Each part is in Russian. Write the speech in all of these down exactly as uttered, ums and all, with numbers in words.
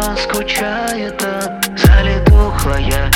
он скучает, а залитухлая,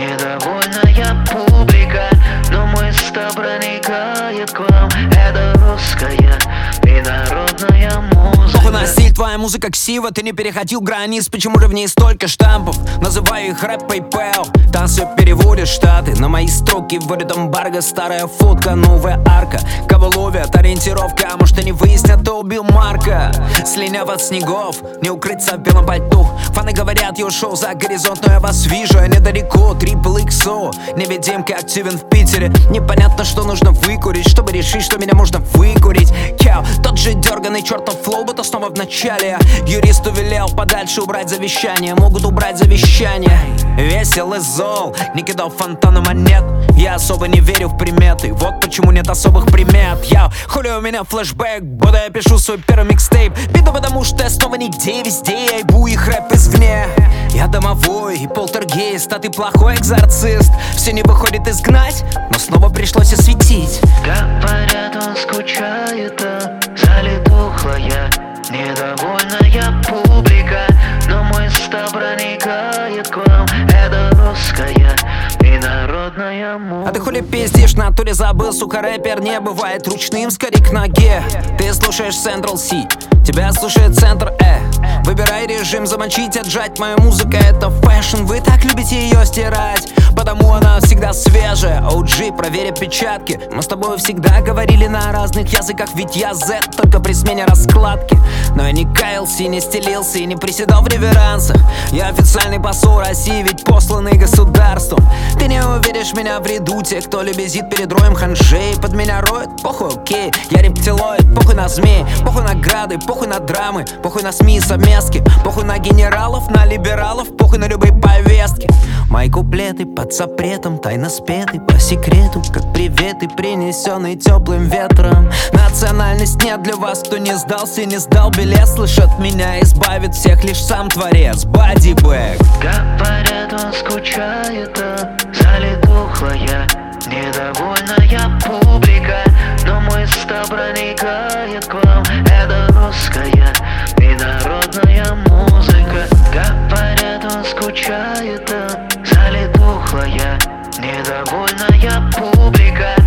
недовольная публика. Но мысль проникает к вам, это русская и народная музыка. Похуй на стиль, твоя музыка ксива. Ты не переходил границ, почему же в ней столько штампов? Называю их рэп PayPal. Там все переводят штаты. На мои строки вводят эмбарго. Старая фотка, новая арка. Кого ловят, ориентировка. Может они выяснят, кто убил Марка. Слиняв от снегов, не укрыться в белом пальто. Фаны говорят, я ушел за горизонт, но я вас вижу, я недалеко. Трипл икс о, невидимка активен в Питере. Непонятно, что нужно выкурить, чтобы решить, что меня можно выкурить. Кео, тот же дерганый чертов флоу, будто снова в начале. Юристу велел подальше убрать завещание. Могут убрать завещание. Весел и зол, не кидал фонтана монет. Я особо не верю в приметы, вот почему нет особых примет. Я хули у меня флешбэк, будто я пишу свой первый микстейп. Беда, потому что я снова нигде, везде я ебу их рэп извне. Я домовой и полтергейст, а ты плохой экзорцист. Все не выходит изгнать, но снова пришлось осветить. Говорят, он скучает, а залитухлая, недовольная публика. Но мысль проникает к вам, это русская и народная музыка. А ты хули пиздишь, в натуре забыл, сука, рэпер не бывает ручным, скорее к ноге. Ты слушаешь Central C, тебя слушает Центр Э. Выбирай режим, замочить, отжать. Моя музыка это фэшн, вы так любите ее стирать, потому она всегда свежая. о джи, проверь отпечатки. Мы с тобой всегда говорили на разных языках, ведь я Z, только при смене раскладки. Но я не каялся, не стелился и не приседал в реверансах. Я официальный посол России, ведь посланный государством. Ты не увидишь меня в ряду тех, кто лебезит перед роем ханжей. Под меня роет, похуй, окей, я рептилоид. Похуй на змей, похуй на грады, похуй на драмы, похуй на СМИ и совместки, похуй на генералов, на либералов, похуй на любые повестки. Мои куплеты под запретом, тайно спеты по секрету, как приветы, принесенные теплым ветром. Национальность нет для вас, кто не сдался и не сдал билет. Слышат меня, избавит всех лишь сам творец. Бодибэк. Говорят, он скучает, а залитухлая, недовольная публика. Но мысль проникает к вам, это русская и народная музыка. Говорят, он скучает, а залитухлая, недовольная публика.